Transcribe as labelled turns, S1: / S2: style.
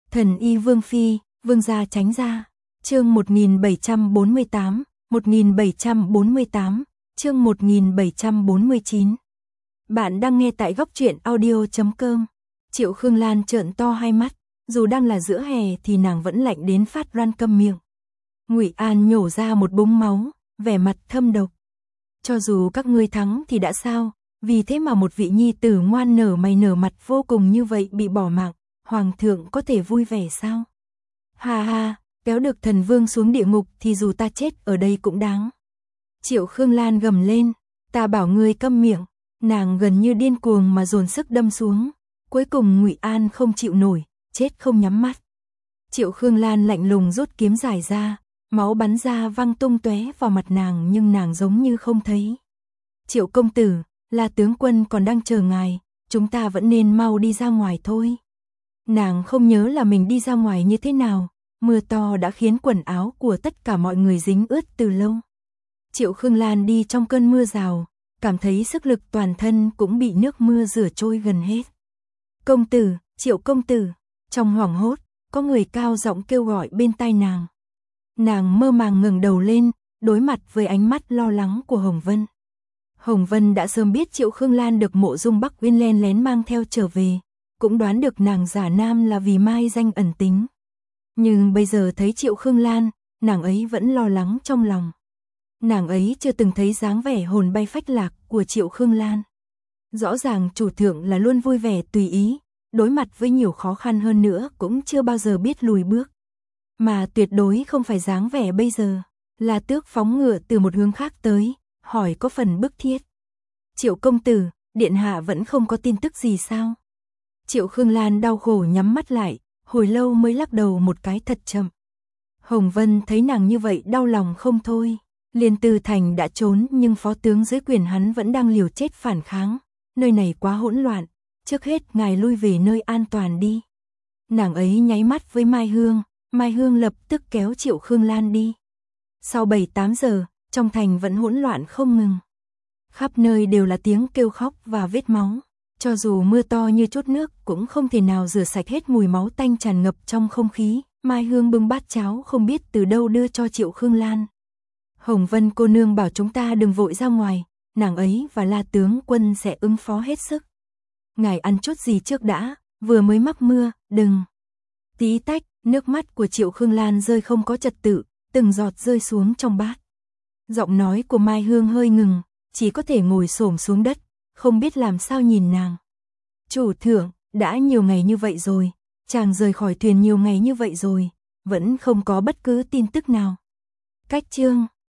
S1: Thần y Vương Phi, Vương gia tránh ra. Chương 1748, 1748, chương 1749. Bạn đang nghe tại góc truyện audio.com. Triệu Khương Lan trợn to hai mắt, dù đang là giữa hè thì nàng vẫn lạnh đến phát ran câm miệng. Ngụy An nhổ ra một búng máu, vẻ mặt thâm độc. Cho dù các ngươi thắng thì đã sao, vì thế mà một vị nhi tử ngoan nở mày nở mặt vô cùng như vậy bị bỏ mạng, hoàng thượng có thể vui vẻ sao? Ha ha, kéo được thần vương xuống địa ngục thì dù ta chết ở đây cũng đáng. Triệu Khương Lan gầm lên, ta bảo ngươi câm miệng, nàng gần như điên cuồng mà dồn sức đâm xuống, cuối cùng Ngụy An không chịu nổi, chết không nhắm mắt. Triệu Khương Lan lạnh lùng rút kiếm dài ra, máu bắn ra văng tung tóe vào mặt nàng nhưng nàng giống như không thấy. Triệu công tử, là tướng quân còn đang chờ ngài, chúng ta vẫn nên mau đi ra ngoài thôi. Nàng không nhớ là mình đi ra ngoài như thế nào, mưa to đã khiến quần áo của tất cả mọi người dính ướt từ lâu. Triệu Khương Lan đi trong cơn mưa rào, cảm thấy sức lực toàn thân cũng bị nước mưa rửa trôi gần hết. Công tử, Triệu công tử, trong hoảng hốt, có người cao giọng kêu gọi bên tai nàng. Nàng mơ màng ngẩng đầu lên, đối mặt với ánh mắt lo lắng của Hồng Vân. Hồng Vân đã sớm biết Triệu Khương Lan được Mộ Dung Bắc Uyên len lén mang theo trở về, cũng đoán được nàng giả nam là vì mai danh ẩn tính. Nhưng bây giờ thấy Triệu Khương Lan, nàng ấy vẫn lo lắng trong lòng. Nàng ấy chưa từng thấy dáng vẻ hồn bay phách lạc của Triệu Khương Lan. Rõ ràng chủ thượng là luôn vui vẻ tùy ý, đối mặt với nhiều khó khăn hơn nữa cũng chưa bao giờ biết lùi bước. Mà tuyệt đối không phải dáng vẻ bây giờ, là Tước phóng ngựa từ một hướng khác tới, hỏi có phần bức thiết. Triệu công tử, điện hạ vẫn không có tin tức gì sao? Triệu Khương Lan đau khổ nhắm mắt lại, hồi lâu mới lắc đầu một cái thật chậm. Hồng Vân thấy nàng như vậy đau lòng không thôi. Liên Tư Thành đã trốn nhưng phó tướng dưới quyền hắn vẫn đang liều chết phản kháng. Nơi này quá hỗn loạn, trước hết ngài lui về nơi an toàn đi. Nàng ấy nháy mắt với Mai Hương, Mai Hương lập tức kéo Triệu Khương Lan đi. Sau 7-8 giờ, trong thành vẫn hỗn loạn không ngừng. Khắp nơi đều là tiếng kêu khóc và vết máu. Cho dù mưa to như chút nước cũng không thể nào rửa sạch hết mùi máu tanh tràn ngập trong không khí. Mai Hương bưng bát cháo không biết từ đâu đưa cho Triệu Khương Lan. Hồng Vân cô nương bảo chúng ta đừng vội ra ngoài, nàng ấy và La tướng quân sẽ ứng phó hết sức. Ngài ăn chút gì trước đã, vừa mới mắc mưa, đừng. Tí tách, nước mắt của Triệu Khương Lan rơi không có trật tự, từng giọt rơi xuống trong bát. Giọng nói của Mai Hương hơi ngừng, chỉ có thể ngồi xổm xuống đất, không biết làm sao nhìn nàng. Chủ thượng, đã nhiều ngày như vậy rồi, chàng rời khỏi thuyền nhiều ngày như vậy rồi, vẫn không có bất cứ tin tức nào. Cách chương